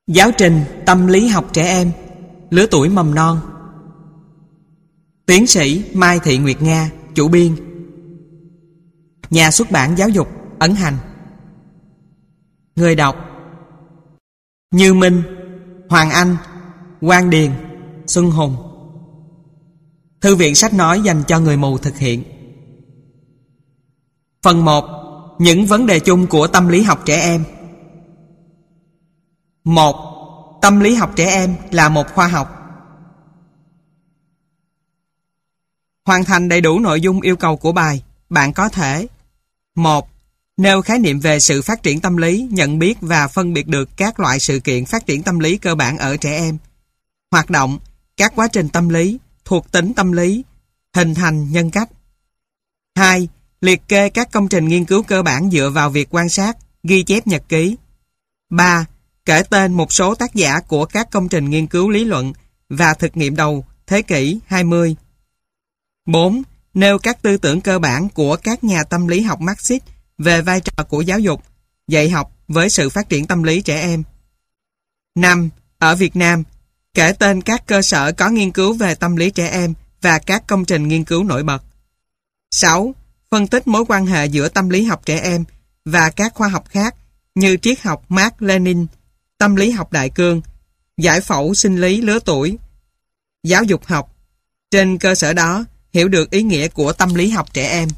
Giáo trình tâm lý học trẻ em, lứa tuổi mầm non. Tiến sĩ Mai Thị Nguyệt Nga, chủ biên. Nhà xuất bản Giáo dục, ấn hành. Người đọc: Như Minh, Hoàng Anh, Quang Điền, Xuân Hùng. Thư viện sách nói dành cho người mù thực hiện. Phần 1. Những vấn đề chung của tâm lý học trẻ em. 1. Tâm lý học trẻ em là một khoa học. Hoàn thành đầy đủ nội dung yêu cầu của bài, bạn có thể: 1. Nêu khái niệm về sự phát triển tâm lý, nhận biết và phân biệt được các loại sự kiện phát triển tâm lý cơ bản ở trẻ em, hoạt động, các quá trình tâm lý, thuộc tính tâm lý, hình thành nhân cách. 2. Liệt kê các công trình nghiên cứu cơ bản dựa vào việc quan sát, ghi chép nhật ký. 3. Kể tên một số tác giả của các công trình nghiên cứu lý luận và thực nghiệm đầu thế kỷ 20. 4. Nêu các tư tưởng cơ bản của các nhà tâm lý học Marxist về vai trò của giáo dục, dạy học với sự phát triển tâm lý trẻ em. 5. Ở Việt Nam, kể tên các cơ sở có nghiên cứu về tâm lý trẻ em và các công trình nghiên cứu nổi bật. 6. Phân tích mối quan hệ giữa tâm lý học trẻ em và các khoa học khác như triết học Mác Lênin, tâm lý học đại cương, giải phẫu sinh lý lứa tuổi, giáo dục học. Trên cơ sở đó, hiểu được ý nghĩa của tâm lý học trẻ em.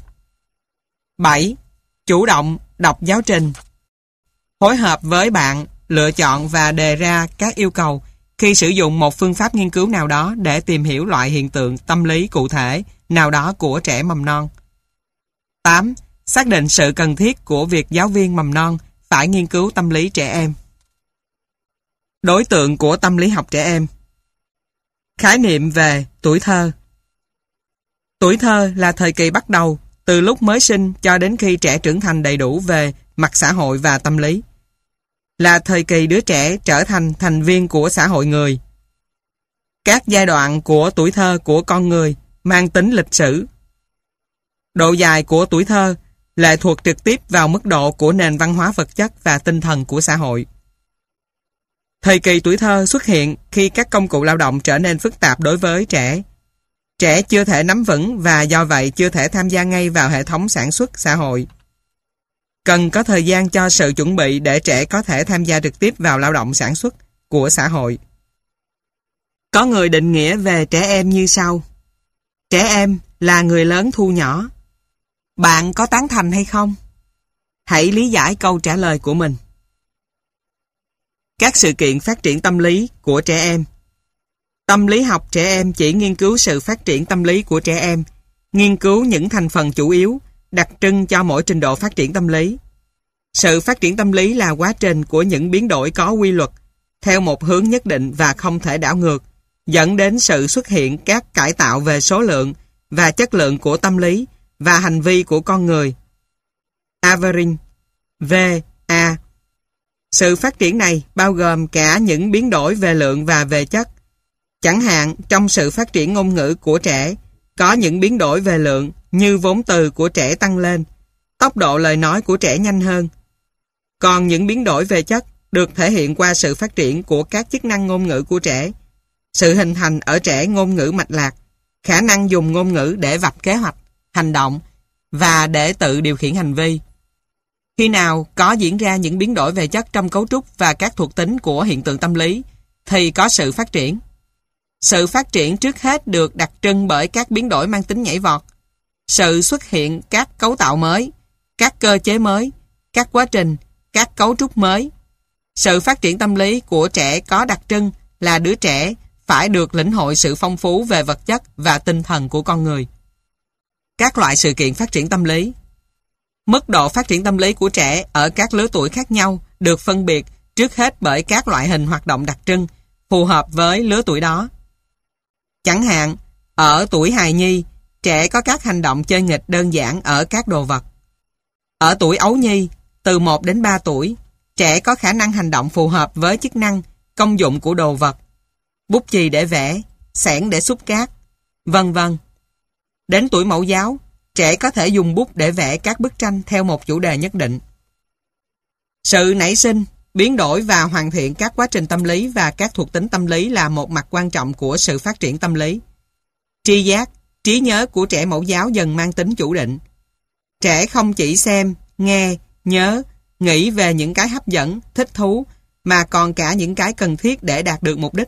7. Chủ động đọc giáo trình. Phối hợp với bạn, lựa chọn và đề ra các yêu cầu khi sử dụng một phương pháp nghiên cứu nào đó để tìm hiểu loại hiện tượng tâm lý cụ thể nào đó của trẻ mầm non. 8. Xác định sự cần thiết của việc giáo viên mầm non phải nghiên cứu tâm lý trẻ em. Đối tượng của tâm lý học trẻ em. Khái niệm về tuổi thơ. Tuổi thơ là thời kỳ bắt đầu từ lúc mới sinh cho đến khi trẻ trưởng thành đầy đủ về mặt xã hội và tâm lý. Là thời kỳ đứa trẻ trở thành thành viên của xã hội người. Các giai đoạn của tuổi thơ của con người mang tính lịch sử. Độ dài của tuổi thơ lệ thuộc trực tiếp vào mức độ của nền văn hóa vật chất và tinh thần của xã hội. Thời kỳ tuổi thơ xuất hiện khi các công cụ lao động trở nên phức tạp đối với trẻ. Trẻ chưa thể nắm vững và do vậy chưa thể tham gia ngay vào hệ thống sản xuất xã hội. Cần có thời gian cho sự chuẩn bị để trẻ có thể tham gia trực tiếp vào lao động sản xuất của xã hội. Có người định nghĩa về trẻ em như sau: trẻ em là người lớn thu nhỏ. Bạn có tán thành hay không? Hãy lý giải câu trả lời của mình. Các sự kiện phát triển tâm lý của trẻ em. Tâm lý học trẻ em chỉ nghiên cứu sự phát triển tâm lý của trẻ em, nghiên cứu những thành phần chủ yếu, đặc trưng cho mỗi trình độ phát triển tâm lý. Sự phát triển tâm lý là quá trình của những biến đổi có quy luật, theo một hướng nhất định và không thể đảo ngược, dẫn đến sự xuất hiện các cải tạo về số lượng và chất lượng của tâm lý và hành vi của con người. Avery, V.A. Sự phát triển này bao gồm cả những biến đổi về lượng và về chất. Chẳng hạn, trong sự phát triển ngôn ngữ của trẻ, có những biến đổi về lượng như vốn từ của trẻ tăng lên, tốc độ lời nói của trẻ nhanh hơn. Còn những biến đổi về chất được thể hiện qua sự phát triển của các chức năng ngôn ngữ của trẻ, sự hình thành ở trẻ ngôn ngữ mạch lạc, khả năng dùng ngôn ngữ để vạch kế hoạch, hành động và để tự điều khiển hành vi. Khi nào có diễn ra những biến đổi về chất trong cấu trúc và các thuộc tính của hiện tượng tâm lý, thì có sự phát triển. Sự phát triển trước hết được đặc trưng bởi các biến đổi mang tính nhảy vọt, sự xuất hiện các cấu tạo mới, các cơ chế mới, các quá trình, các cấu trúc mới. Sự phát triển tâm lý của trẻ có đặc trưng là đứa trẻ phải được lĩnh hội sự phong phú về vật chất và tinh thần của con người. Các loại sự kiện phát triển tâm lý. Mức độ phát triển tâm lý của trẻ ở các lứa tuổi khác nhau được phân biệt trước hết bởi các loại hình hoạt động đặc trưng phù hợp với lứa tuổi đó. Chẳng hạn, ở tuổi hài nhi, trẻ có các hành động chơi nghịch đơn giản ở các đồ vật. Ở tuổi ấu nhi, từ 1 đến 3 tuổi, trẻ có khả năng hành động phù hợp với chức năng, công dụng của đồ vật, bút chì để vẽ, xẻng để xúc cát, vân vân. Đến tuổi mẫu giáo, trẻ có thể dùng bút để vẽ các bức tranh theo một chủ đề nhất định. Sự nảy sinh biến đổi và hoàn thiện các quá trình tâm lý và các thuộc tính tâm lý là một mặt quan trọng của sự phát triển tâm lý. Tri giác, trí nhớ của trẻ mẫu giáo dần mang tính chủ định. Trẻ không chỉ xem, nghe, nhớ, nghĩ về những cái hấp dẫn, thích thú, mà còn cả những cái cần thiết để đạt được mục đích.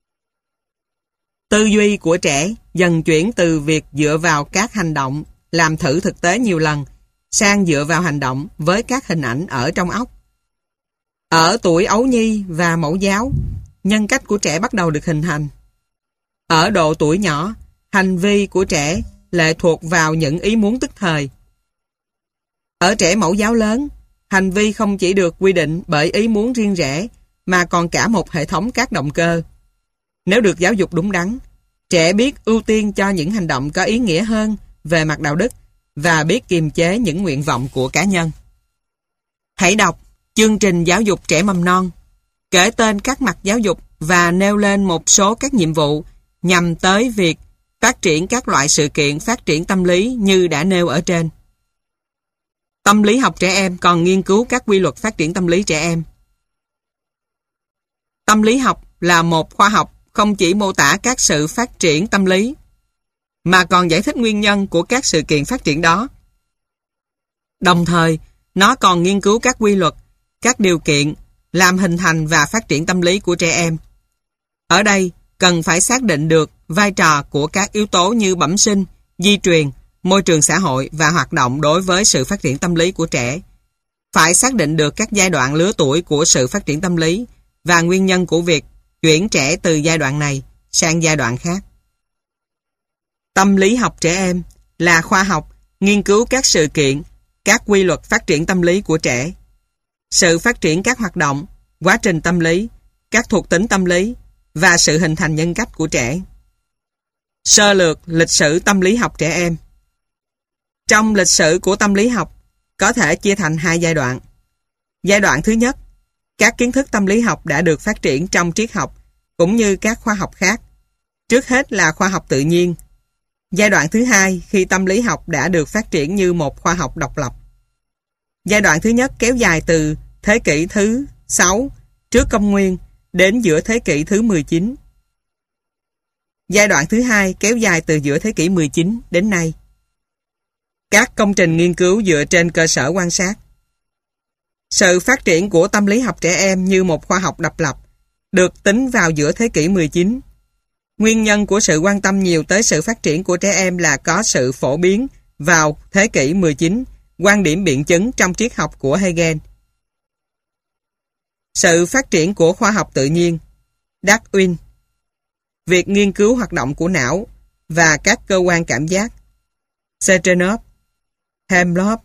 Tư duy của trẻ dần chuyển từ việc dựa vào các hành động, làm thử thực tế nhiều lần, sang dựa vào hành động với các hình ảnh ở trong óc. Ở tuổi ấu nhi và mẫu giáo, nhân cách của trẻ bắt đầu được hình thành. Ở độ tuổi nhỏ, hành vi của trẻ lệ thuộc vào những ý muốn tức thời. Ở trẻ mẫu giáo lớn, hành vi không chỉ được quy định bởi ý muốn riêng rẽ, mà còn cả một hệ thống các động cơ. Nếu được giáo dục đúng đắn, trẻ biết ưu tiên cho những hành động có ý nghĩa hơn về mặt đạo đức và biết kiềm chế những nguyện vọng của cá nhân. Hãy đọc chương trình giáo dục trẻ mầm non, kể tên các mặt giáo dục và nêu lên một số các nhiệm vụ nhằm tới việc phát triển các loại sự kiện phát triển tâm lý như đã nêu ở trên. Tâm lý học trẻ em còn nghiên cứu các quy luật phát triển tâm lý trẻ em. Tâm lý học là một khoa học không chỉ mô tả các sự phát triển tâm lý, mà còn giải thích nguyên nhân của các sự kiện phát triển đó. Đồng thời, nó còn nghiên cứu các quy luật, các điều kiện làm hình thành và phát triển tâm lý của trẻ em. Ở đây, cần phải xác định được vai trò của các yếu tố như bẩm sinh, di truyền, môi trường xã hội và hoạt động đối với sự phát triển tâm lý của trẻ. Phải xác định được các giai đoạn lứa tuổi của sự phát triển tâm lý và nguyên nhân của việc chuyển trẻ từ giai đoạn này sang giai đoạn khác. Tâm lý học trẻ em là khoa học nghiên cứu các sự kiện, các quy luật phát triển tâm lý của trẻ, sự phát triển các hoạt động, quá trình tâm lý, các thuộc tính tâm lý và sự hình thành nhân cách của trẻ. Sơ lược lịch sử tâm lý học trẻ em. Trong lịch sử của tâm lý học có thể chia thành hai giai đoạn. Giai đoạn thứ nhất, các kiến thức tâm lý học đã được phát triển trong triết học cũng như các khoa học khác. Trước hết là khoa học tự nhiên. Giai đoạn thứ hai, khi tâm lý học đã được phát triển như một khoa học độc lập. Giai đoạn thứ nhất kéo dài từ thế kỷ thứ 6 trước công nguyên đến giữa thế kỷ thứ 19. Giai đoạn thứ hai kéo dài từ giữa thế kỷ 19 đến nay. Các công trình nghiên cứu dựa trên cơ sở quan sát. Sự phát triển của tâm lý học trẻ em như một khoa học độc lập được tính vào giữa thế kỷ 19. Nguyên nhân của sự quan tâm nhiều tới sự phát triển của trẻ em là có sự phổ biến vào thế kỷ 19, quan điểm biện chứng trong triết học của Hegel. Sự phát triển của khoa học tự nhiên, Darwin. Việc nghiên cứu hoạt động của não và các cơ quan cảm giác, Stirnov, Hemlock.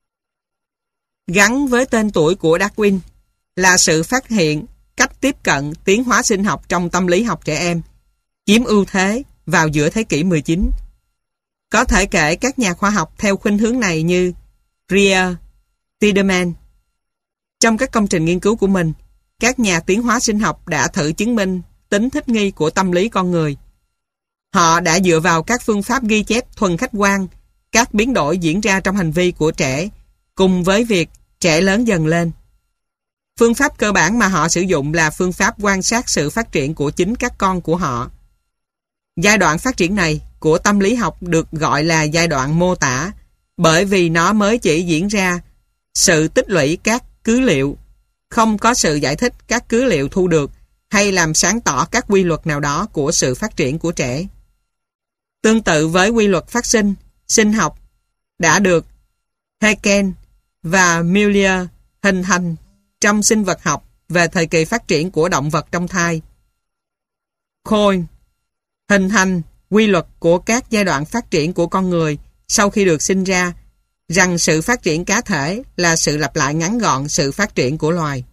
Gắn với tên tuổi của Darwin là sự phát hiện cách tiếp cận tiến hóa sinh học trong tâm lý học trẻ em, chiếm ưu thế vào giữa thế kỷ 19. Có thể kể các nhà khoa học theo khuynh hướng này như Ria, Tiedemann. Trong các công trình nghiên cứu của mình, các nhà tiến hóa sinh học đã thử chứng minh tính thích nghi của tâm lý con người. Họ đã dựa vào các phương pháp ghi chép thuần khách quan, các biến đổi diễn ra trong hành vi của trẻ, cùng với việc trẻ lớn dần lên. Phương pháp cơ bản mà họ sử dụng là phương pháp quan sát sự phát triển của chính các con của họ. Giai đoạn phát triển này của tâm lý học được gọi là giai đoạn mô tả, bởi vì nó mới chỉ diễn ra sự tích lũy các cứ liệu, không có sự giải thích các cứ liệu thu được hay làm sáng tỏ các quy luật nào đó của sự phát triển của trẻ. Tương tự với quy luật phát sinh, sinh học đã được Haeckel và Miller hình thành trong sinh vật học về thời kỳ phát triển của động vật trong thai. Cole hình thành quy luật của các giai đoạn phát triển của con người sau khi được sinh ra, rằng sự phát triển cá thể là sự lặp lại ngắn gọn sự phát triển của loài.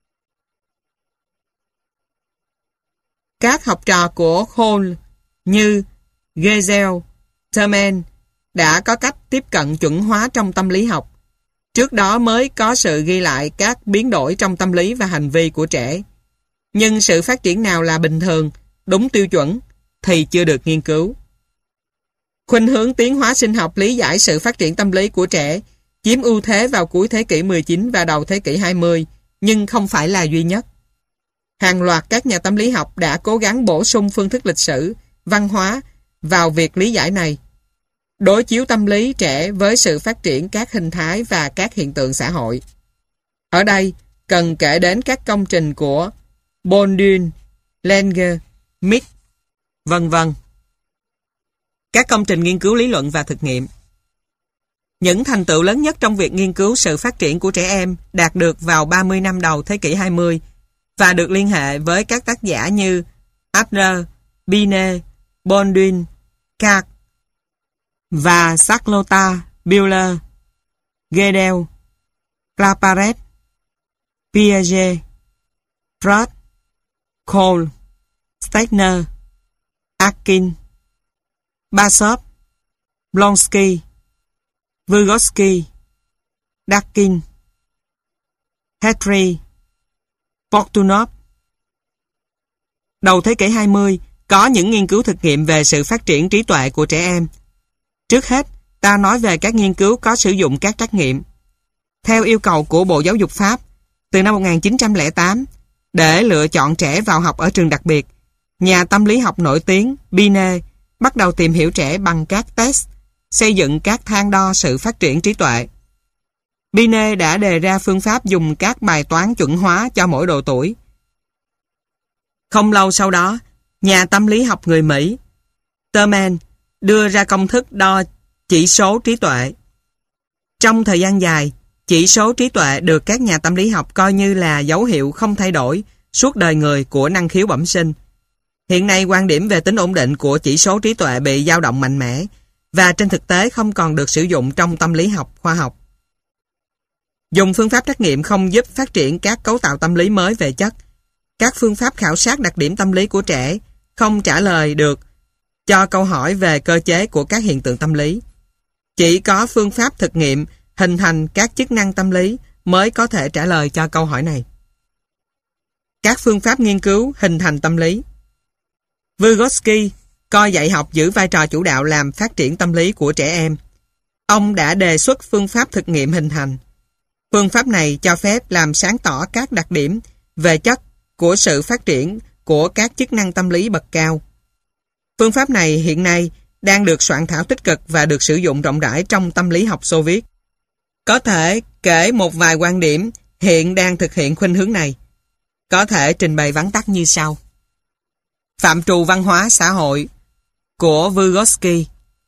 Các học trò của Cole như Gesell, Thurman đã có cách tiếp cận chuẩn hóa trong tâm lý học. Trước đó mới có sự ghi lại các biến đổi trong tâm lý và hành vi của trẻ. Nhưng sự phát triển nào là bình thường, đúng tiêu chuẩn thì chưa được nghiên cứu. Khuynh hướng tiến hóa sinh học lý giải sự phát triển tâm lý của trẻ chiếm ưu thế vào cuối thế kỷ 19 và đầu thế kỷ 20 nhưng không phải là duy nhất. Hàng loạt các nhà tâm lý học đã cố gắng bổ sung phương thức lịch sử, văn hóa vào việc lý giải này. Đối chiếu tâm lý trẻ với sự phát triển các hình thái và các hiện tượng xã hội. Ở đây, cần kể đến các công trình của Bourdieu, Langer, Mick, vân vân. Các công trình nghiên cứu lý luận và thực nghiệm. Những thành tựu lớn nhất trong việc nghiên cứu sự phát triển của trẻ em đạt được vào 30 năm đầu thế kỷ 20 và được liên hệ với các tác giả như Adler, Binet, Bourdieu, Cart và Charlotte Bühler, Gödel, Claparède, Piaget, Freud, Cole, Steiner, Akin, Basov, Blonsky, Vygotsky, Dakin, Hatry, Fortunov. Đầu thế kỷ 20, có những nghiên cứu thực nghiệm về sự phát triển trí tuệ của trẻ em. Trước hết, ta nói về các nghiên cứu có sử dụng các trắc nghiệm. Theo yêu cầu của Bộ Giáo dục Pháp, từ năm 1908, để lựa chọn trẻ vào học ở trường đặc biệt, nhà tâm lý học nổi tiếng Binet bắt đầu tìm hiểu trẻ bằng các test, xây dựng các thang đo sự phát triển trí tuệ. Binet đã đề ra phương pháp dùng các bài toán chuẩn hóa cho mỗi độ tuổi. Không lâu sau đó, nhà tâm lý học người Mỹ Terman đưa ra công thức đo chỉ số trí tuệ. Trong thời gian dài, chỉ số trí tuệ được các nhà tâm lý học coi như là dấu hiệu không thay đổi suốt đời người của năng khiếu bẩm sinh. Hiện nay, quan điểm về tính ổn định của chỉ số trí tuệ bị dao động mạnh mẽ và trên thực tế không còn được sử dụng trong tâm lý học khoa học. Dùng phương pháp trắc nghiệm không giúp phát triển các cấu tạo tâm lý mới về chất. Các phương pháp khảo sát đặc điểm tâm lý của trẻ không trả lời được cho câu hỏi về cơ chế của các hiện tượng tâm lý. Chỉ có phương pháp thực nghiệm hình thành các chức năng tâm lý mới có thể trả lời cho câu hỏi này. Các phương pháp nghiên cứu hình thành tâm lý. Vygotsky coi dạy học giữ vai trò chủ đạo làm phát triển tâm lý của trẻ em. Ông đã đề xuất phương pháp thực nghiệm hình thành. Phương pháp này cho phép làm sáng tỏ các đặc điểm về chất của sự phát triển của các chức năng tâm lý bậc cao. Phương pháp này hiện nay đang được soạn thảo tích cực và được sử dụng rộng rãi trong tâm lý học Xô Viết. Có thể kể một vài quan điểm hiện đang thực hiện khuynh hướng này. Có thể trình bày vắn tắt như sau. Phạm trù văn hóa xã hội của Vygotsky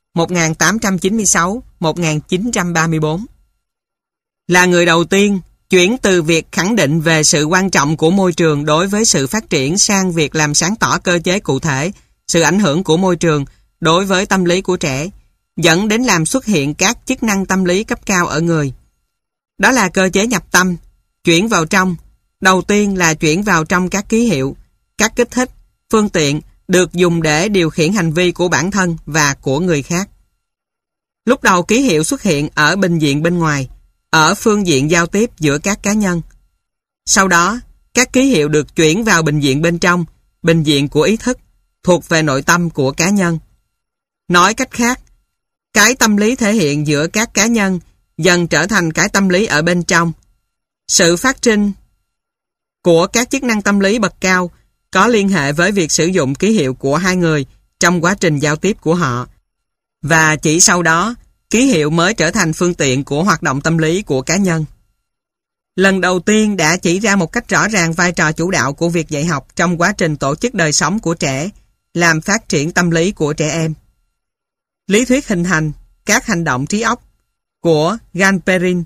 1896-1934 là người đầu tiên chuyển từ việc khẳng định về sự quan trọng của môi trường đối với sự phát triển sang việc làm sáng tỏ cơ chế cụ thể, sự ảnh hưởng của môi trường đối với tâm lý của trẻ, dẫn đến làm xuất hiện các chức năng tâm lý cấp cao ở người. Đó là cơ chế nhập tâm, chuyển vào trong. Đầu tiên là chuyển vào trong các ký hiệu, các kích thích, phương tiện được dùng để điều khiển hành vi của bản thân và của người khác. Lúc đầu ký hiệu xuất hiện ở bình diện bên ngoài, ở phương diện giao tiếp giữa các cá nhân. Sau đó, các ký hiệu được chuyển vào bình diện bên trong, bình diện của ý thức, thuộc về nội tâm của cá nhân. Nói cách khác, cái tâm lý thể hiện giữa các cá nhân dần trở thành cái tâm lý ở bên trong. Sự phát sinh của các chức năng tâm lý bậc cao có liên hệ với việc sử dụng ký hiệu của hai người trong quá trình giao tiếp của họ. Và chỉ sau đó, ký hiệu mới trở thành phương tiện của hoạt động tâm lý của cá nhân. Lần đầu tiên đã chỉ ra một cách rõ ràng vai trò chủ đạo của việc dạy học trong quá trình tổ chức đời sống của trẻ, làm phát triển tâm lý của trẻ em. Lý thuyết hình thành các hành động trí óc của Galperin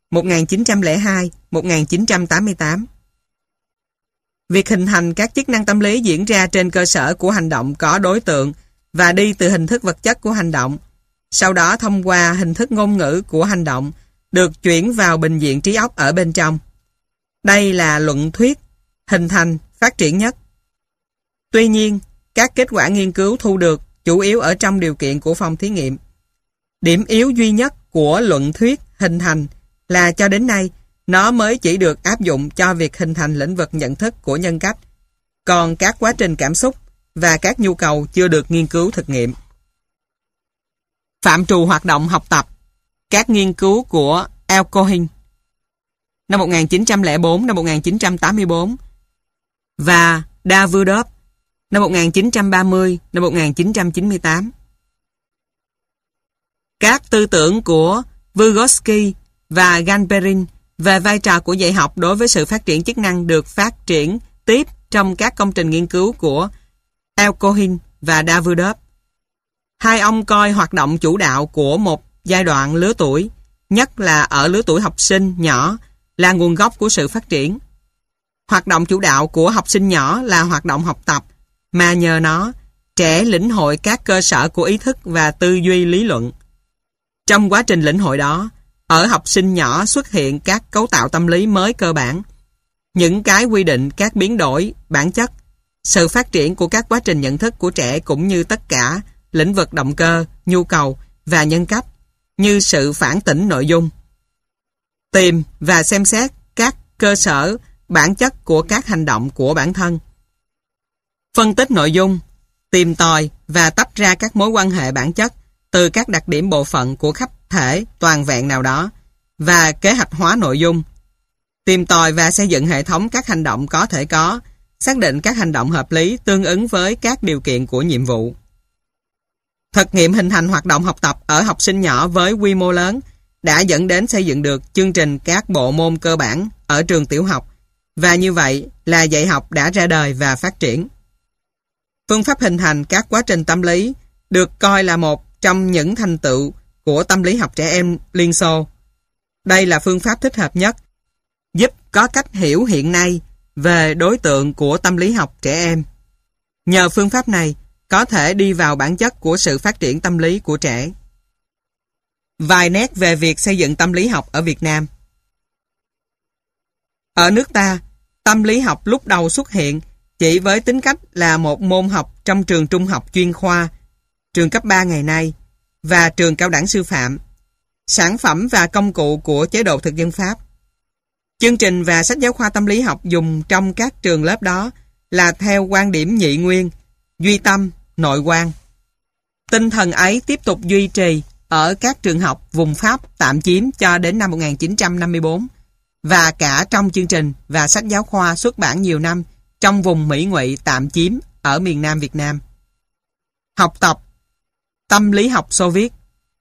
1902-1988. Việc hình thành các chức năng tâm lý diễn ra trên cơ sở của hành động có đối tượng và đi từ hình thức vật chất của hành động, sau đó thông qua hình thức ngôn ngữ của hành động, được chuyển vào bình diện trí óc ở bên trong. Đây là luận thuyết hình thành phát triển nhất. Tuy nhiên, các kết quả nghiên cứu thu được chủ yếu ở trong điều kiện của phòng thí nghiệm. Điểm yếu duy nhất của luận thuyết hình thành là cho đến nay, nó mới chỉ được áp dụng cho việc hình thành lĩnh vực nhận thức của nhân cách, còn các quá trình cảm xúc và các nhu cầu chưa được nghiên cứu thực nghiệm. Phạm trù hoạt động học tập. Các nghiên cứu của Alcohin. năm 1904 năm 1984 và Davudov năm 1930 năm 1998. Các tư tưởng của Vygotsky và Galperin về vai trò của dạy học đối với sự phát triển chức năng được phát triển tiếp trong các công trình nghiên cứu của Elkohin và Davudov. Hai ông coi hoạt động chủ đạo của một giai đoạn lứa tuổi, nhất là ở lứa tuổi học sinh nhỏ, là nguồn gốc của sự phát triển. Hoạt động chủ đạo của học sinh nhỏ là hoạt động học tập, mà nhờ nó, trẻ lĩnh hội các cơ sở của ý thức và tư duy lý luận. Trong quá trình lĩnh hội đó, ở học sinh nhỏ xuất hiện các cấu tạo tâm lý mới cơ bản, những cái quy định các biến đổi, bản chất, sự phát triển của các quá trình nhận thức của trẻ cũng như tất cả lĩnh vực động cơ, nhu cầu và nhân cách, như sự phản tỉnh nội dung. Tìm và xem xét các cơ sở, bản chất của các hành động của bản thân. Phân tích nội dung, tìm tòi và tách ra các mối quan hệ bản chất từ các đặc điểm bộ phận của khách thể toàn vẹn nào đó và kế hoạch hóa nội dung. Tìm tòi và xây dựng hệ thống các hành động có thể có, xác định các hành động hợp lý tương ứng với các điều kiện của nhiệm vụ. Thực nghiệm hình thành hoạt động học tập ở học sinh nhỏ với quy mô lớn đã dẫn đến xây dựng được chương trình các bộ môn cơ bản ở trường tiểu học, và như vậy là dạy học đã ra đời và phát triển. Phương pháp hình thành các quá trình tâm lý được coi là một trong những thành tựu của tâm lý học trẻ em Liên Xô. Đây là phương pháp thích hợp nhất, giúp có cách hiểu hiện nay về đối tượng của tâm lý học trẻ em. Nhờ phương pháp này, có thể đi vào bản chất của sự phát triển tâm lý của trẻ. Vài nét về việc xây dựng tâm lý học ở Việt Nam. Ở nước ta, tâm lý học lúc đầu xuất hiện chỉ với tính cách là một môn học trong trường trung học chuyên khoa, trường cấp 3 ngày nay và trường cao đẳng sư phạm, sản phẩm và công cụ của chế độ thực dân Pháp. Chương trình và sách giáo khoa tâm lý học dùng trong các trường lớp đó là theo quan điểm nhị nguyên, duy tâm, nội quan. Tinh thần ấy tiếp tục duy trì ở các trường học vùng Pháp tạm chiếm cho đến năm 1954 và cả trong chương trình và sách giáo khoa xuất bản nhiều năm trong vùng Mỹ Ngụy tạm chiếm ở miền Nam Việt Nam. Học tập tâm lý học Xô Viết.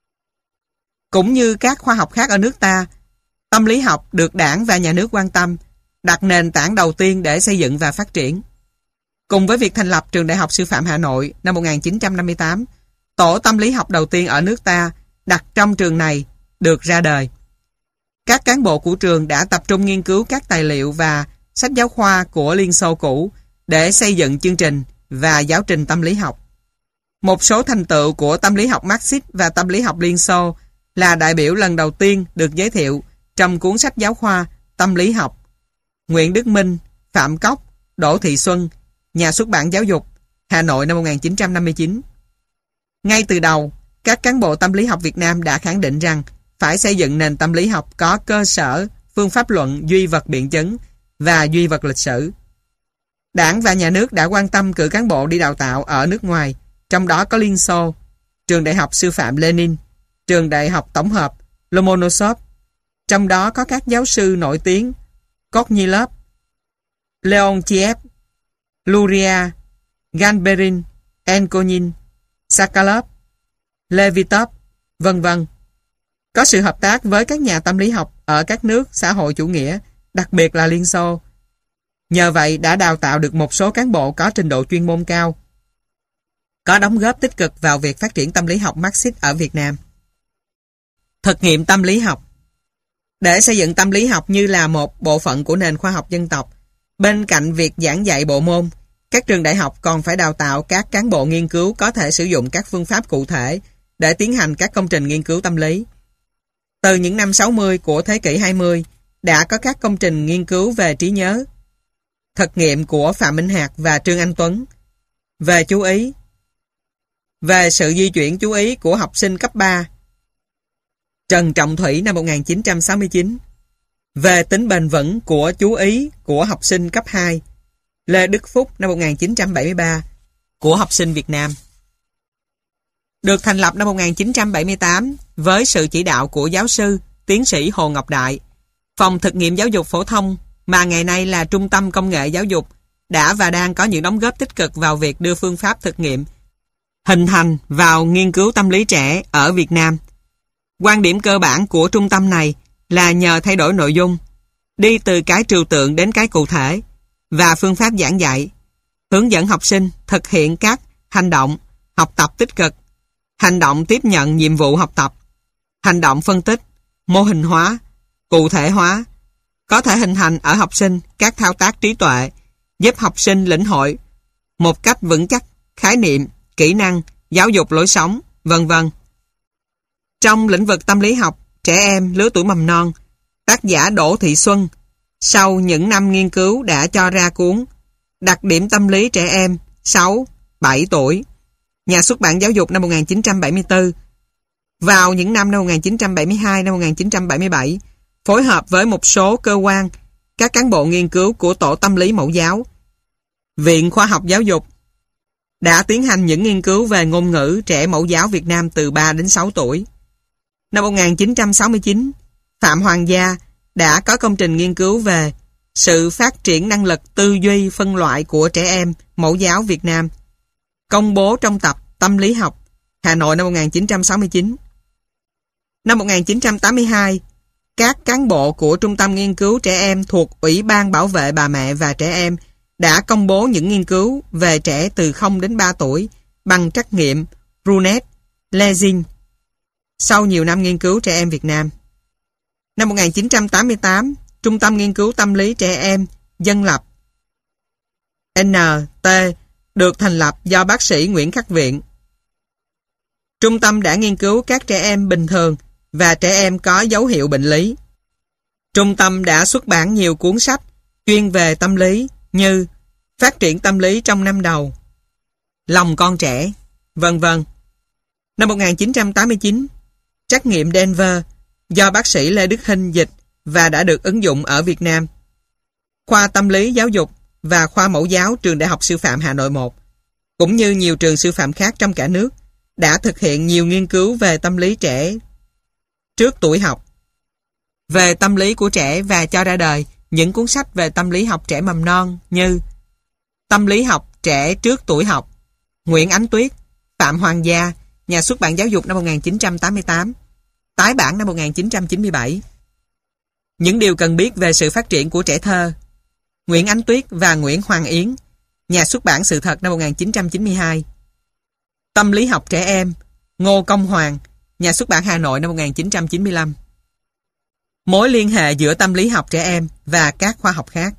Cũng như các khoa học khác ở nước ta, tâm lý học được Đảng và Nhà nước quan tâm, đặt nền tảng đầu tiên để xây dựng và phát triển. Cùng với việc thành lập Trường Đại học Sư phạm Hà Nội năm 1958, tổ tâm lý học đầu tiên ở nước ta đặt trong trường này được ra đời. Các cán bộ của trường đã tập trung nghiên cứu các tài liệu và sách giáo khoa của Liên Xô cũ để xây dựng chương trình và giáo trình tâm lý học. Một số thành tựu của tâm lý học Marxist và tâm lý học Liên Xô là đại biểu lần đầu tiên được giới thiệu trong cuốn sách giáo khoa Tâm lý học. Nguyễn Đức Minh, Phạm Cốc, Đỗ Thị Xuân, Nhà xuất bản Giáo dục, Hà Nội năm 1959. Ngay từ đầu, các cán bộ tâm lý học Việt Nam đã khẳng định rằng phải xây dựng nền tâm lý học có cơ sở, phương pháp luận, duy vật biện chứng và duy vật lịch sử. Đảng và Nhà nước đã quan tâm cử cán bộ đi đào tạo ở nước ngoài, trong đó có Liên Xô, Trường Đại học Sư phạm Lenin, Trường Đại học Tổng hợp Lomonosov, trong đó có các giáo sư nổi tiếng Kornilov, Leontiev, Luria, Galperin, Enkonin, Sakharov, Levitov, vân vân. Có sự hợp tác với các nhà tâm lý học ở các nước xã hội chủ nghĩa, đặc biệt là Liên Xô. Nhờ vậy đã đào tạo được một số cán bộ có trình độ chuyên môn cao, có đóng góp tích cực vào việc phát triển tâm lý học Marxist ở Việt Nam. Thực nghiệm tâm lý học. Để xây dựng tâm lý học như là một bộ phận của nền khoa học dân tộc, bên cạnh việc giảng dạy bộ môn, các trường đại học còn phải đào tạo các cán bộ nghiên cứu có thể sử dụng các phương pháp cụ thể để tiến hành các công trình nghiên cứu tâm lý. Từ những năm 60 của thế kỷ 20, đã có các công trình nghiên cứu về trí nhớ, thực nghiệm của Phạm Minh Hạc và Trương Anh Tuấn, về chú ý, về sự di chuyển chú ý của học sinh cấp 3, Trần Trọng Thủy năm 1969, về tính bền vững của chú ý của học sinh cấp 2, Lê Đức Phúc năm 1973, của học sinh Việt Nam. Được thành lập năm 1978 với sự chỉ đạo của giáo sư, tiến sĩ Hồ Ngọc Đại, Phòng thực nghiệm giáo dục phổ thông mà ngày nay là Trung tâm Công nghệ Giáo dục đã và đang có những đóng góp tích cực vào việc đưa phương pháp thực nghiệm hình thành vào nghiên cứu tâm lý trẻ ở Việt Nam. Quan điểm cơ bản của trung tâm này là nhờ thay đổi nội dung, đi từ cái trừu tượng đến cái cụ thể, và phương pháp giảng dạy, hướng dẫn học sinh thực hiện các hành động học tập tích cực, hành động tiếp nhận nhiệm vụ học tập, hành động phân tích, mô hình hóa, cụ thể hóa, có thể hình thành ở học sinh các thao tác trí tuệ, giúp học sinh lĩnh hội một cách vững chắc khái niệm, kỹ năng, giáo dục lối sống, vân vân. Trong lĩnh vực tâm lý học, trẻ em lứa tuổi mầm non, tác giả Đỗ Thị Xuân sau những năm nghiên cứu đã cho ra cuốn Đặc điểm tâm lý trẻ em 6-7 tuổi, nhà xuất bản Giáo dục năm 1974. Vào những năm 1972, 1977, phối hợp với một số cơ quan, các cán bộ nghiên cứu của Tổ Tâm lý Mẫu giáo, Viện Khoa học Giáo dục đã tiến hành những nghiên cứu về ngôn ngữ trẻ mẫu giáo Việt Nam từ 3 đến 6 tuổi. Năm 1969, Phạm Hoàng Gia đã có công trình nghiên cứu về sự phát triển năng lực tư duy phân loại của trẻ em mẫu giáo Việt Nam, công bố trong tập Tâm lý học, Hà Nội năm 1969. Năm 1982, các cán bộ của Trung tâm Nghiên cứu Trẻ Em thuộc Ủy ban Bảo vệ Bà Mẹ và Trẻ Em đã công bố những nghiên cứu về trẻ từ 0 đến 3 tuổi bằng trắc nghiệm Brunet-Lezing sau nhiều năm nghiên cứu trẻ em Việt Nam. Năm 1988, Trung tâm Nghiên cứu Tâm lý Trẻ Em dân lập NT được thành lập do bác sĩ Nguyễn Khắc Viện. Trung tâm đã nghiên cứu các trẻ em bình thường và trẻ em có dấu hiệu bệnh lý. Trung tâm đã xuất bản nhiều cuốn sách chuyên về tâm lý như Phát triển tâm lý trong năm đầu, Lòng con trẻ, vân vân. Năm 1989, Trắc nghiệm Denver do bác sĩ Lê Đức Hinh dịch và đã được ứng dụng ở Việt Nam. Khoa Tâm lý Giáo dục và Khoa Mẫu giáo Trường Đại học Sư phạm Hà Nội 1, cũng như nhiều trường sư phạm khác trong cả nước, đã thực hiện nhiều nghiên cứu về tâm lý trẻ trước tuổi học, về tâm lý của trẻ và cho ra đời những cuốn sách về tâm lý học trẻ mầm non như Tâm lý học trẻ trước tuổi học, Nguyễn Ánh Tuyết, Phạm Hoàng Gia, nhà xuất bản Giáo dục năm 1988, tái bản năm 1997. Những điều cần biết về sự phát triển của trẻ thơ, Nguyễn Ánh Tuyết và Nguyễn Hoàng Yến, nhà xuất bản Sự thật năm 1992. Tâm lý học trẻ em, Ngô Công Hoàng, nhà xuất bản Hà Nội năm 1995. Mối liên hệ giữa tâm lý học trẻ em và các khoa học khác.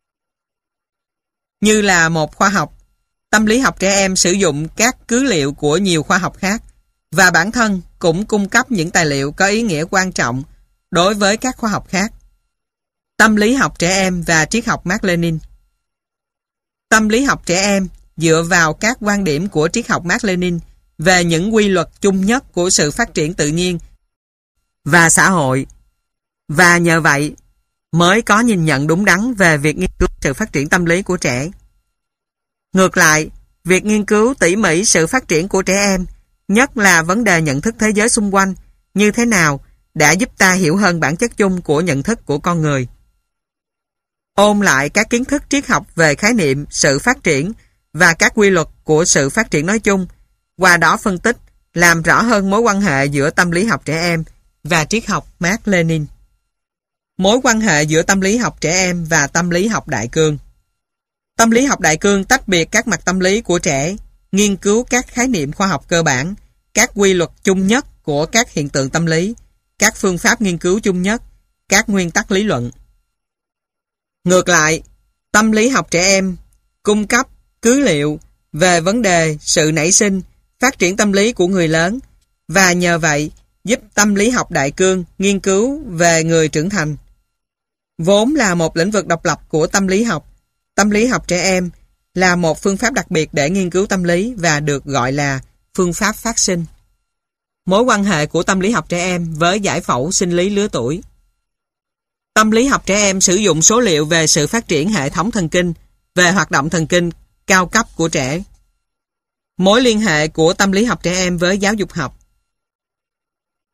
Như là một khoa học, tâm lý học trẻ em sử dụng các cứ liệu của nhiều khoa học khác và bản thân cũng cung cấp những tài liệu có ý nghĩa quan trọng đối với các khoa học khác. Tâm lý học trẻ em và triết học Mác Lênin. Tâm lý học trẻ em dựa vào các quan điểm của triết học Mác Lênin về những quy luật chung nhất của sự phát triển tự nhiên và xã hội, và nhờ vậy mới có nhìn nhận đúng đắn về việc nghiên cứu sự phát triển tâm lý của trẻ. Ngược lại, việc nghiên cứu tỉ mỉ sự phát triển của trẻ em, nhất là vấn đề nhận thức thế giới xung quanh như thế nào, đã giúp ta hiểu hơn bản chất chung của nhận thức của con người. Ôn lại các kiến thức triết học về khái niệm sự phát triển và các quy luật của sự phát triển nói chung, qua đó phân tích, làm rõ hơn mối quan hệ giữa tâm lý học trẻ em và triết học Mác Lênin. Mối quan hệ giữa tâm lý học trẻ em và tâm lý học đại cương. Tâm lý học đại cương tách biệt các mặt tâm lý của trẻ, nghiên cứu các khái niệm khoa học cơ bản, các quy luật chung nhất của các hiện tượng tâm lý, các phương pháp nghiên cứu chung nhất, các nguyên tắc lý luận. Ngược lại, tâm lý học trẻ em cung cấp cứ liệu về vấn đề sự nảy sinh, phát triển tâm lý của người lớn, và nhờ vậy giúp tâm lý học đại cương nghiên cứu về người trưởng thành. Vốn là một lĩnh vực độc lập của tâm lý học trẻ em là một phương pháp đặc biệt để nghiên cứu tâm lý và được gọi là phương pháp phát sinh. Mối quan hệ của tâm lý học trẻ em với giải phẫu sinh lý lứa tuổi. Tâm lý học trẻ em sử dụng số liệu về sự phát triển hệ thống thần kinh, về hoạt động thần kinh cao cấp của trẻ. Mối liên hệ của tâm lý học trẻ em với giáo dục học.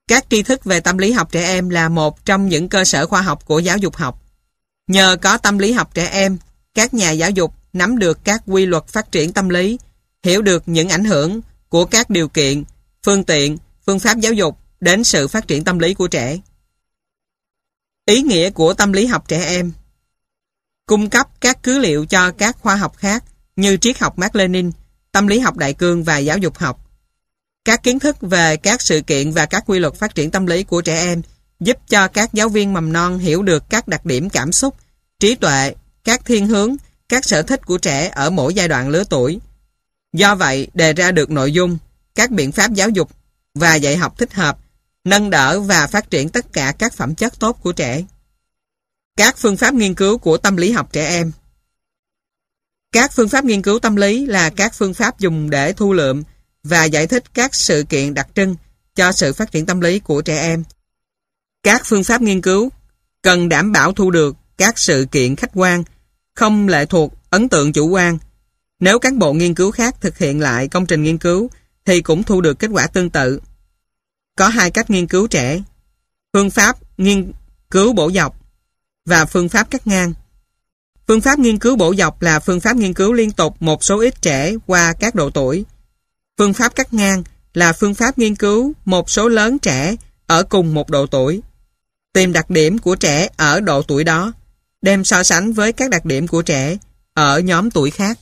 Các tri thức về tâm lý học trẻ em là một trong những cơ sở khoa học của giáo dục học. Nhờ có tâm lý học trẻ em, các nhà giáo dục nắm được các quy luật phát triển tâm lý, hiểu được những ảnh hưởng của các điều kiện, phương tiện, phương pháp giáo dục đến sự phát triển tâm lý của trẻ. Ý nghĩa của tâm lý học trẻ em: cung cấp các cứ liệu cho các khoa học khác như triết học Mác Lênin, tâm lý học đại cương và giáo dục học. Các kiến thức về các sự kiện và các quy luật phát triển tâm lý của trẻ em giúp cho các giáo viên mầm non hiểu được các đặc điểm cảm xúc, trí tuệ, các thiên hướng, các sở thích của trẻ ở mỗi giai đoạn lứa tuổi. Do vậy, đề ra được nội dung, các biện pháp giáo dục và dạy học thích hợp, nâng đỡ và phát triển tất cả các phẩm chất tốt của trẻ. Các phương pháp nghiên cứu của tâm lý học trẻ em. Các phương pháp nghiên cứu tâm lý là các phương pháp dùng để thu lượm và giải thích các sự kiện đặc trưng cho sự phát triển tâm lý của trẻ em. Các phương pháp nghiên cứu cần đảm bảo thu được các sự kiện khách quan, không lệ thuộc ấn tượng chủ quan. Nếu các bộ nghiên cứu khác thực hiện lại công trình nghiên cứu thì cũng thu được kết quả tương tự. Có hai cách nghiên cứu trẻ: phương pháp nghiên cứu bổ dọc và phương pháp cắt ngang. Phương pháp nghiên cứu bổ dọc là phương pháp nghiên cứu liên tục một số ít trẻ qua các độ tuổi. Phương pháp cắt ngang là phương pháp nghiên cứu một số lớn trẻ ở cùng một độ tuổi. Tìm đặc điểm của trẻ ở độ tuổi đó, đem so sánh với các đặc điểm của trẻ ở nhóm tuổi khác.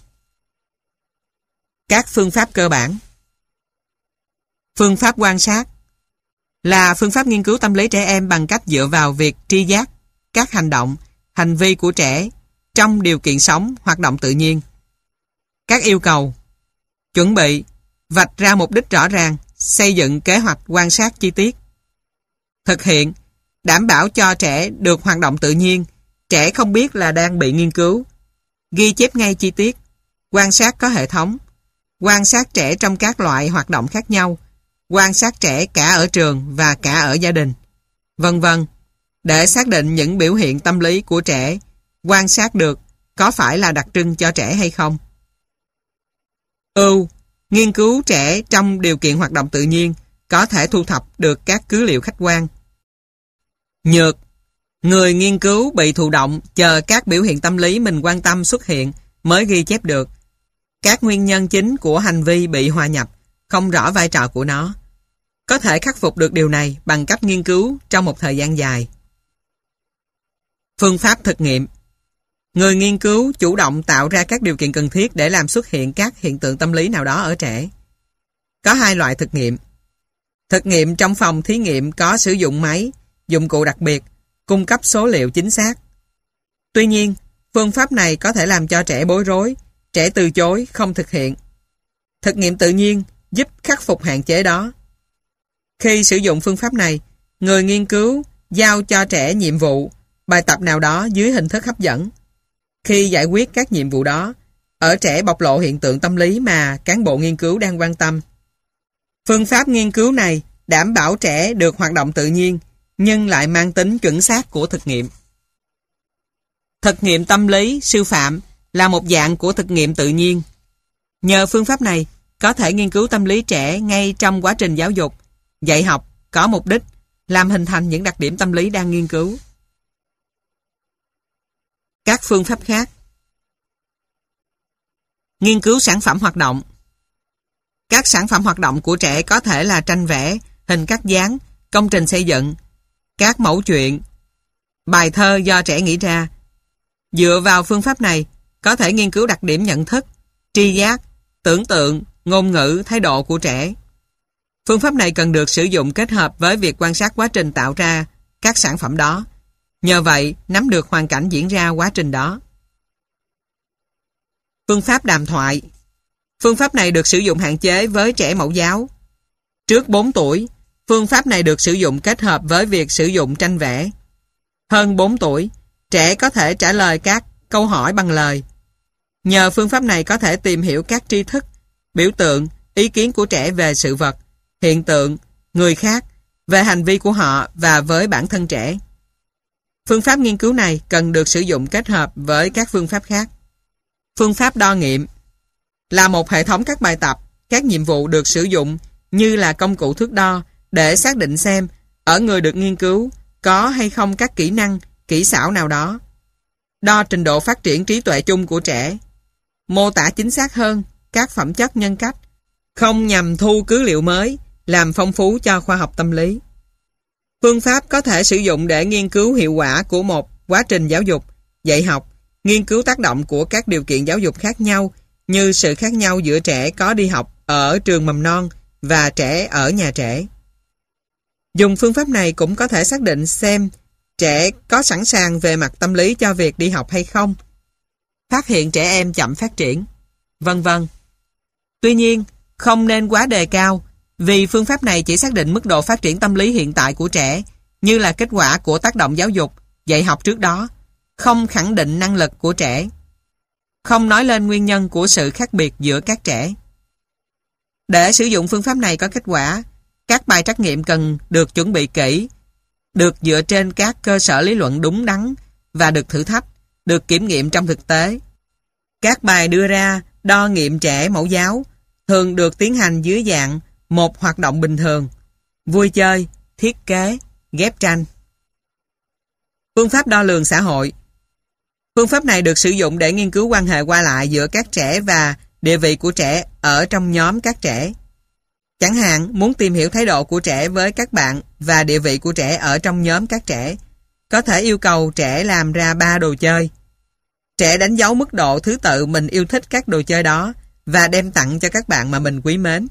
Các phương pháp cơ bản. Phương pháp quan sát là phương pháp nghiên cứu tâm lý trẻ em bằng cách dựa vào việc tri giác các hành động, hành vi của trẻ trong điều kiện sống, hoạt động tự nhiên. Các yêu cầu: chuẩn bị, vạch ra mục đích rõ ràng, xây dựng kế hoạch quan sát chi tiết. Thực hiện, đảm bảo cho trẻ được hoạt động tự nhiên, trẻ không biết là đang bị nghiên cứu. Ghi chép ngay chi tiết, quan sát có hệ thống, quan sát trẻ trong các loại hoạt động khác nhau, quan sát trẻ cả ở trường và cả ở gia đình, vân vân, để xác định những biểu hiện tâm lý của trẻ, quan sát được có phải là đặc trưng cho trẻ hay không. Nghiên cứu trẻ trong điều kiện hoạt động tự nhiên có thể thu thập được các cứ liệu khách quan. Nhược, người nghiên cứu bị thụ động chờ các biểu hiện tâm lý mình quan tâm xuất hiện mới ghi chép được. Các nguyên nhân chính của hành vi bị hòa nhập, không rõ vai trò của nó. Có thể khắc phục được điều này bằng cách nghiên cứu trong một thời gian dài. Phương pháp thực nghiệm. Người nghiên cứu chủ động tạo ra các điều kiện cần thiết để làm xuất hiện các hiện tượng tâm lý nào đó ở trẻ. Có hai loại thực nghiệm. Thực nghiệm trong phòng thí nghiệm có sử dụng máy, dụng cụ đặc biệt, cung cấp số liệu chính xác. Tuy nhiên, phương pháp này có thể làm cho trẻ bối rối, trẻ từ chối, không thực hiện. Thực nghiệm tự nhiên giúp khắc phục hạn chế đó. Khi sử dụng phương pháp này, người nghiên cứu giao cho trẻ nhiệm vụ, bài tập nào đó dưới hình thức hấp dẫn. Khi giải quyết các nhiệm vụ đó, ở trẻ bộc lộ hiện tượng tâm lý mà cán bộ nghiên cứu đang quan tâm. Phương pháp nghiên cứu này đảm bảo trẻ được hoạt động tự nhiên, nhưng lại mang tính chuẩn xác của thực nghiệm. Thực nghiệm tâm lý sư phạm là một dạng của thực nghiệm tự nhiên. Nhờ phương pháp này, có thể nghiên cứu tâm lý trẻ ngay trong quá trình giáo dục, dạy học, có mục đích, làm hình thành những đặc điểm tâm lý đang nghiên cứu. Các phương pháp khác. Nghiên cứu sản phẩm hoạt động. Các sản phẩm hoạt động của trẻ có thể là tranh vẽ, hình cắt dán, công trình xây dựng, các mẫu chuyện, bài thơ do trẻ nghĩ ra. Dựa vào phương pháp này, có thể nghiên cứu đặc điểm nhận thức, tri giác, tưởng tượng, ngôn ngữ, thái độ của trẻ. Phương pháp này cần được sử dụng kết hợp với việc quan sát quá trình tạo ra các sản phẩm đó. Nhờ vậy, nắm được hoàn cảnh diễn ra quá trình đó. Phương pháp đàm thoại. Phương pháp này được sử dụng hạn chế với trẻ mẫu giáo. Trước 4 tuổi, phương pháp này được sử dụng kết hợp với việc sử dụng tranh vẽ. Hơn 4 tuổi, trẻ có thể trả lời các câu hỏi bằng lời. Nhờ phương pháp này có thể tìm hiểu các tri thức, biểu tượng, ý kiến của trẻ về sự vật, hiện tượng, người khác, về hành vi của họ và với bản thân trẻ. Phương pháp nghiên cứu này cần được sử dụng kết hợp với các phương pháp khác. Phương pháp đo nghiệm là một hệ thống các bài tập, các nhiệm vụ được sử dụng như là công cụ thước đo để xác định xem ở người được nghiên cứu có hay không các kỹ năng, kỹ xảo nào đó. Đo trình độ phát triển trí tuệ chung của trẻ. Mô tả chính xác hơn các phẩm chất nhân cách, không nhằm thu cứ liệu mới, làm phong phú cho khoa học tâm lý. Phương pháp có thể sử dụng để nghiên cứu hiệu quả của một quá trình giáo dục, dạy học, nghiên cứu tác động của các điều kiện giáo dục khác nhau, như sự khác nhau giữa trẻ có đi học ở trường mầm non và trẻ ở nhà trẻ. Dùng phương pháp này cũng có thể xác định xem trẻ có sẵn sàng về mặt tâm lý cho việc đi học hay không, phát hiện trẻ em chậm phát triển, vân vân. Tuy nhiên, không nên quá đề cao, vì phương pháp này chỉ xác định mức độ phát triển tâm lý hiện tại của trẻ, như là kết quả của tác động giáo dục, dạy học trước đó, không khẳng định năng lực của trẻ, không nói lên nguyên nhân của sự khác biệt giữa các trẻ. Để sử dụng phương pháp này có kết quả, các bài trắc nghiệm cần được chuẩn bị kỹ, được dựa trên các cơ sở lý luận đúng đắn và được thử thách, được kiểm nghiệm trong thực tế. Các bài đưa ra đo nghiệm trẻ mẫu giáo thường được tiến hành dưới dạng một hoạt động bình thường, vui chơi, thiết kế, ghép tranh. Phương pháp đo lường xã hội. Phương pháp này được sử dụng để nghiên cứu quan hệ qua lại giữa các trẻ và địa vị của trẻ ở trong nhóm các trẻ. Chẳng hạn, muốn tìm hiểu thái độ của trẻ với các bạn và địa vị của trẻ ở trong nhóm các trẻ, có thể yêu cầu trẻ làm ra 3 đồ chơi. Trẻ đánh dấu mức độ thứ tự mình yêu thích các đồ chơi đó và đem tặng cho các bạn mà mình quý mến.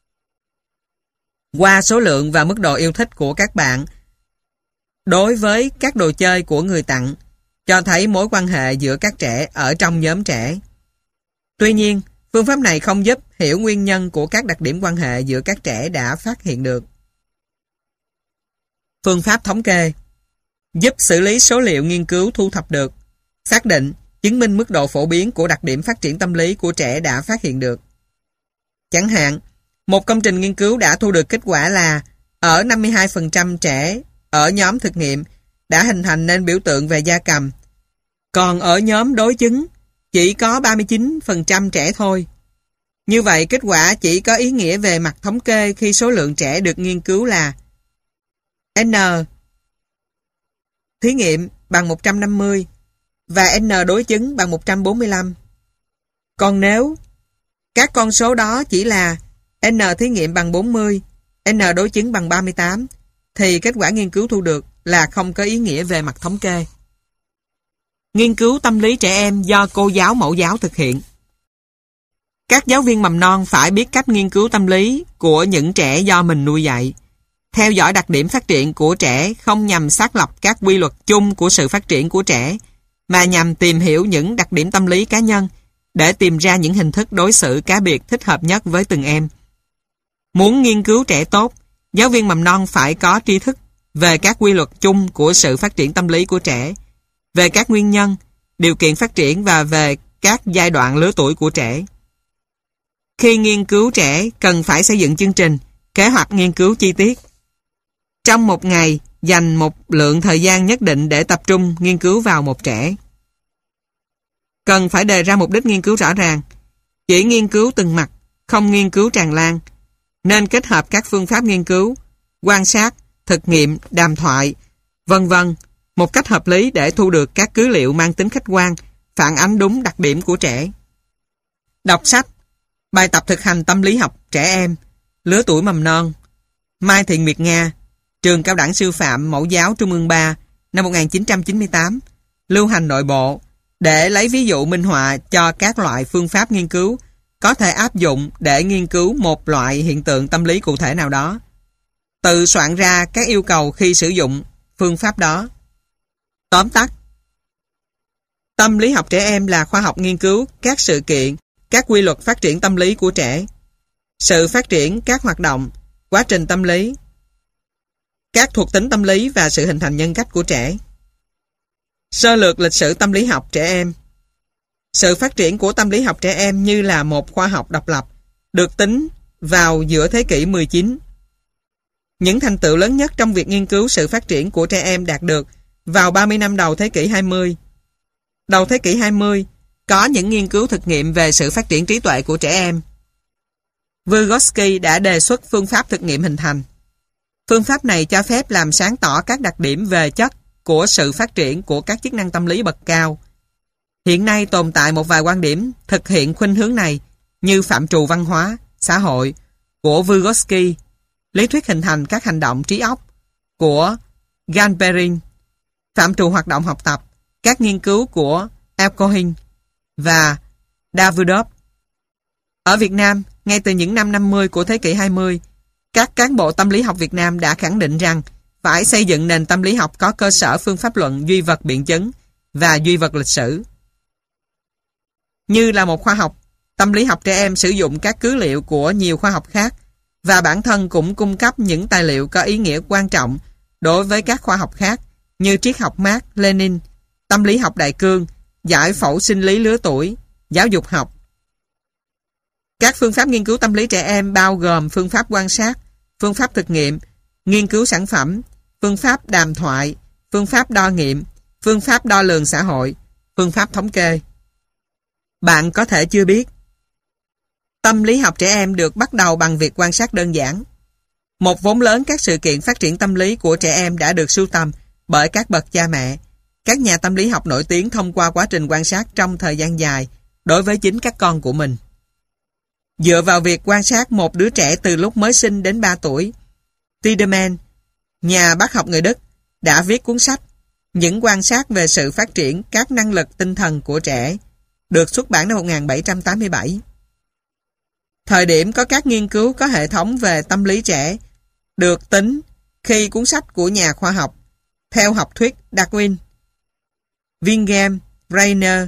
Qua số lượng và mức độ yêu thích của các bạn đối với các đồ chơi của người tặng, cho thấy mối quan hệ giữa các trẻ ở trong nhóm trẻ. Tuy nhiên, phương pháp này không giúp hiểu nguyên nhân của các đặc điểm quan hệ giữa các trẻ đã phát hiện được. Phương pháp thống kê giúp xử lý số liệu nghiên cứu thu thập được, xác định, chứng minh mức độ phổ biến của đặc điểm phát triển tâm lý của trẻ đã phát hiện được. Chẳng hạn, một công trình nghiên cứu đã thu được kết quả là ở 52% trẻ ở nhóm thực nghiệm đã hình thành nên biểu tượng về gia cầm, còn ở nhóm đối chứng chỉ có 39% trẻ thôi. Như vậy, kết quả chỉ có ý nghĩa về mặt thống kê khi số lượng trẻ được nghiên cứu là N thí nghiệm bằng 150 và N đối chứng bằng 145. Còn nếu các con số đó chỉ là N thí nghiệm bằng 40, N đối chứng bằng 38, thì kết quả nghiên cứu thu được là không có ý nghĩa về mặt thống kê. Nghiên cứu tâm lý trẻ em do cô giáo mẫu giáo thực hiện. Các giáo viên mầm non phải biết cách nghiên cứu tâm lý của những trẻ do mình nuôi dạy. Theo dõi đặc điểm phát triển của trẻ không nhằm xác lập các quy luật chung của sự phát triển của trẻ, mà nhằm tìm hiểu những đặc điểm tâm lý cá nhân để tìm ra những hình thức đối xử cá biệt thích hợp nhất với từng em. Muốn nghiên cứu trẻ tốt, giáo viên mầm non phải có tri thức về các quy luật chung của sự phát triển tâm lý của trẻ, về các nguyên nhân, điều kiện phát triển và về các giai đoạn lứa tuổi của trẻ. Khi nghiên cứu trẻ, cần phải xây dựng chương trình, kế hoạch nghiên cứu chi tiết. Trong một ngày, dành một lượng thời gian nhất định để tập trung nghiên cứu vào một trẻ. Cần phải đề ra mục đích nghiên cứu rõ ràng, chỉ nghiên cứu từng mặt, không nghiên cứu tràn lan. Nên kết hợp các phương pháp nghiên cứu, quan sát, thực nghiệm, đàm thoại, vân vân, một cách hợp lý để thu được các cứ liệu mang tính khách quan, phản ánh đúng đặc điểm của trẻ. Đọc sách, bài tập thực hành tâm lý học trẻ em, lứa tuổi mầm non. Mai Thị Nguyệt Nga, Trường Cao đẳng Sư phạm Mẫu giáo Trung ương 3, năm 1998, lưu hành nội bộ, để lấy ví dụ minh họa cho các loại phương pháp nghiên cứu có thể áp dụng để nghiên cứu một loại hiện tượng tâm lý cụ thể nào đó. Tự soạn ra các yêu cầu khi sử dụng phương pháp đó. Tóm tắt: tâm lý học trẻ em là khoa học nghiên cứu các sự kiện, các quy luật phát triển tâm lý của trẻ, sự phát triển các hoạt động, quá trình tâm lý, các thuộc tính tâm lý và sự hình thành nhân cách của trẻ. Sơ lược lịch sử tâm lý học trẻ em. Sự phát triển của tâm lý học trẻ em như là một khoa học độc lập, được tính vào giữa thế kỷ 19. Những thành tựu lớn nhất trong việc nghiên cứu sự phát triển của trẻ em đạt được vào 30 năm đầu thế kỷ 20. Đầu thế kỷ 20, có những nghiên cứu thực nghiệm về sự phát triển trí tuệ của trẻ em. Vygotsky đã đề xuất phương pháp thực nghiệm hình thành. Phương pháp này cho phép làm sáng tỏ các đặc điểm về chất của sự phát triển của các chức năng tâm lý bậc cao. Hiện nay tồn tại một vài quan điểm thực hiện khuynh hướng này như phạm trù văn hóa, xã hội của Vygotsky, lý thuyết hình thành các hành động trí óc của Galperin, phạm trù hoạt động học tập, các nghiên cứu của Elcohin và Davidoff. Ở Việt Nam, ngay từ những năm 50 của thế kỷ 20, các cán bộ tâm lý học Việt Nam đã khẳng định rằng phải xây dựng nền tâm lý học có cơ sở phương pháp luận duy vật biện chứng và duy vật lịch sử. Như là một khoa học, tâm lý học trẻ em sử dụng các cứ liệu của nhiều khoa học khác và bản thân cũng cung cấp những tài liệu có ý nghĩa quan trọng đối với các khoa học khác như triết học Mác, Lenin, tâm lý học đại cương, giải phẫu sinh lý lứa tuổi, giáo dục học. Các phương pháp nghiên cứu tâm lý trẻ em bao gồm phương pháp quan sát, phương pháp thực nghiệm, nghiên cứu sản phẩm, phương pháp đàm thoại, phương pháp đo nghiệm, phương pháp đo lường xã hội, phương pháp thống kê. Bạn có thể chưa biết, tâm lý học trẻ em được bắt đầu bằng việc quan sát đơn giản. Một vốn lớn các sự kiện phát triển tâm lý của trẻ em đã được sưu tầm bởi các bậc cha mẹ, các nhà tâm lý học nổi tiếng thông qua quá trình quan sát trong thời gian dài đối với chính các con của mình. Dựa vào việc quan sát một đứa trẻ từ lúc mới sinh đến 3 tuổi, Tiedemann, nhà bác học người Đức, đã viết cuốn sách Những quan sát về sự phát triển các năng lực tinh thần của trẻ, được xuất bản năm 1787. Thời điểm có các nghiên cứu có hệ thống về tâm lý trẻ được tính khi cuốn sách của nhà khoa học theo học thuyết Darwin, Wilhelm Reiner,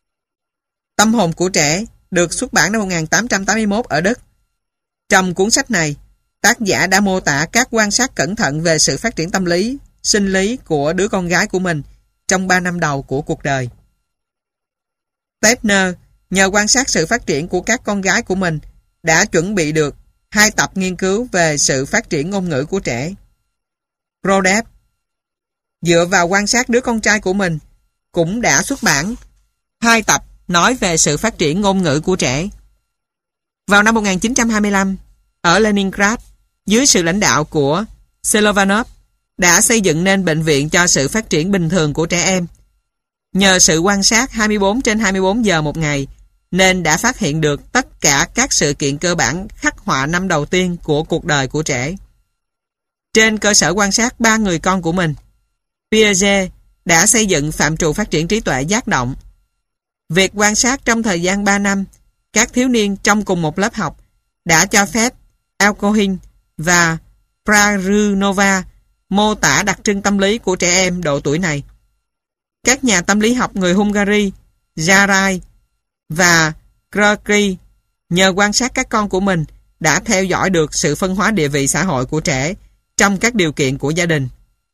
Tâm hồn của trẻ, được xuất bản năm 1881 ở Đức. Trong cuốn sách này, tác giả đã mô tả các quan sát cẩn thận về sự phát triển tâm lý, sinh lý của đứa con gái của mình trong 3 năm đầu của cuộc đời. Tepner, nhờ quan sát sự phát triển của các con gái của mình, đã chuẩn bị được 2 tập nghiên cứu về sự phát triển ngôn ngữ của trẻ. Rodep, dựa vào quan sát đứa con trai của mình, cũng đã xuất bản 2 tập nói về sự phát triển ngôn ngữ của trẻ. Vào năm 1925, ở Leningrad, dưới sự lãnh đạo của Selovanov, đã xây dựng nên bệnh viện cho sự phát triển bình thường của trẻ em. Nhờ sự quan sát 24/24 giờ một ngày, nên đã phát hiện được tất cả các sự kiện cơ bản khắc họa năm đầu tiên của cuộc đời của trẻ. Trên cơ sở quan sát 3 người con của mình, Piaget đã xây dựng phạm trù phát triển trí tuệ giác động. Việc quan sát trong thời gian 3 năm các thiếu niên trong cùng một lớp học đã cho phép Elcohin và Prarunova mô tả đặc trưng tâm lý của trẻ em độ tuổi này. Các nhà tâm lý học người Hungary, Jarai và Krökry, nhờ quan sát các con của mình, đã theo dõi được sự phân hóa địa vị xã hội của trẻ trong các điều kiện của gia đình.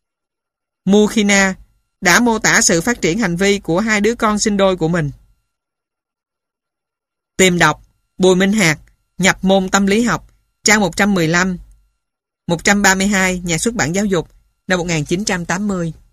Mukhina đã mô tả sự phát triển hành vi của 2 đứa con sinh đôi của mình. Tìm đọc Bùi Minh Hạc, Nhập môn tâm lý học, trang 115, 132, Nhà xuất bản Giáo dục, năm 1980.